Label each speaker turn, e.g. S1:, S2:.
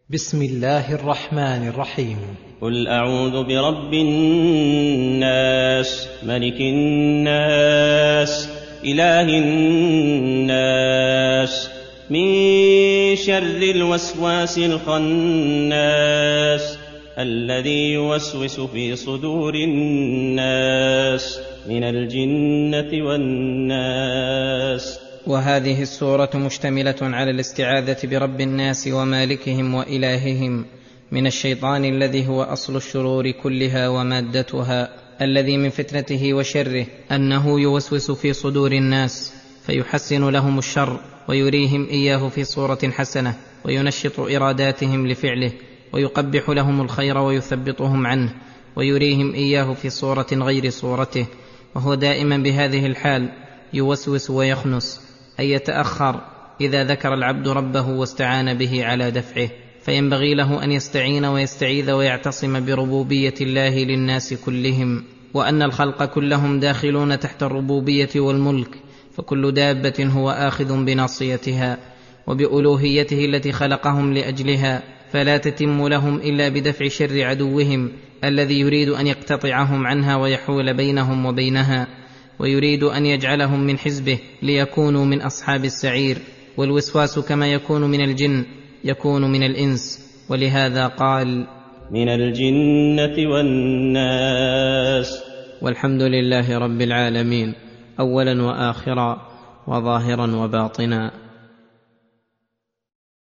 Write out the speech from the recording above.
S1: بسم الله الرحمن الرحيم.
S2: قل أعوذ برب الناس ملك الناس إله الناس من شر الوسواس الخناس الذي يوسوس في صدور الناس من الجنة والناس.
S3: وهذه السورة مشتملة على الاستعاذة برب الناس ومالكهم وإلههم من الشيطان الذي هو أصل الشرور كلها ومادتها، الذي من فتنته وشره أنه يوسوس في صدور الناس فيحسن لهم الشر ويريهم إياه في صورة حسنة وينشط إراداتهم لفعله، ويقبح لهم الخير ويثبطهم عنه ويريهم إياه في صورة غير صورته، وهو دائما بهذه الحال يوسوس ويخنس، أي يتأخر إذا ذكر العبد ربه واستعان به على دفعه، فينبغي له أن يستعين ويستعيذ ويعتصم بربوبية الله للناس كلهم، وأن الخلق كلهم داخلون تحت الربوبية والملك، فكل دابة هو آخذ بناصيتها وبألوهيته التي خلقهم لأجلها، فلا تتم لهم إلا بدفع شر عدوهم الذي يريد أن يقتطعهم عنها ويحول بينهم وبينها، ويريد أن يجعلهم من حزبه ليكونوا من أصحاب السعير. والوسواس كما يكون من الجن يكون من الإنس، ولهذا قال
S2: من الجنة والناس.
S3: والحمد لله رب العالمين، أولا وآخرا وظاهرا وباطنا.